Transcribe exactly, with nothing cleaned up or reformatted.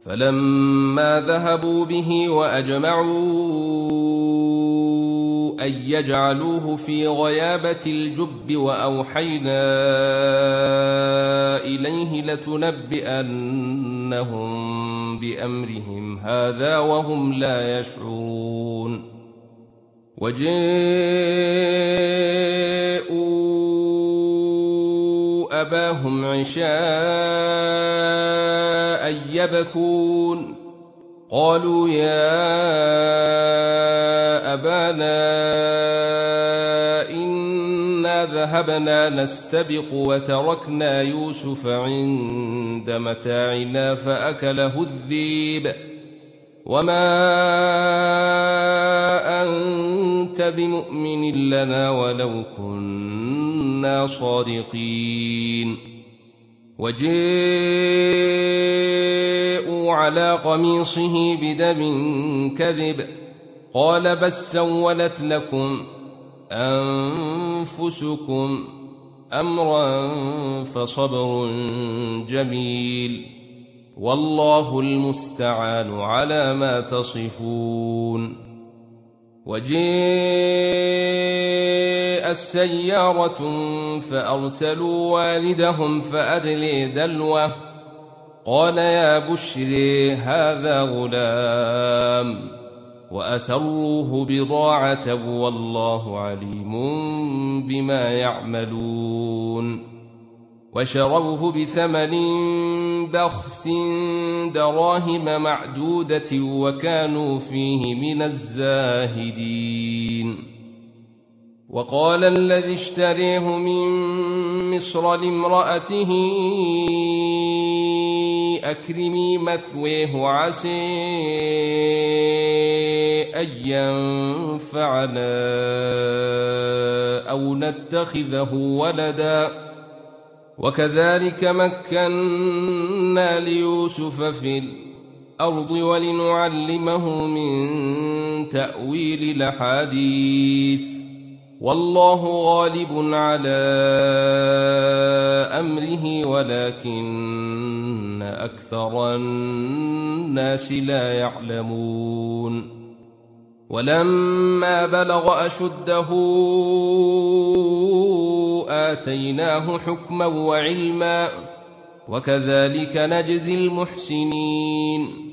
فلما ذهبوا به وأجمعوا أن يجعلوه في غيابة الجب وأوحينا إليه لتنبئنهم بأمرهم هذا وهم لا يشعرون. وجاءوا أباهم عشاء يبكون قالوا يا أبانا إنا ذهبنا نستبق وتركنا يوسف عند متاعنا فأكله الذئب وما أنت بمؤمن لنا ولو كنا صادقين. وجاءوا على قميصه بدم كذب قال بل سولت لكم أنفسكم أمرا فصبر جميل والله المستعان على ما تصفون. وجاء السيارة فأرسلوا والدهم فأدلي دلوه قال يا بشري هذا غلام وأسروه بضاعة والله عليم بما يعملون. وشروه بثمن بخس دراهم معدودة وكانوا فيه من الزاهدين. وقال الذي اشتريه من مصر لامرأته أكرمي مثويه عسى أن ينفعنا أو نتخذه ولدا وكذلك مكنا ليوسف في الأرض ولنعلمه من تأويل الأحاديث والله غالب على أمره ولكن أكثر الناس لا يعلمون. ولما بلغ أشده آتيناه حكما وعلما وكذلك نجزي المحسنين.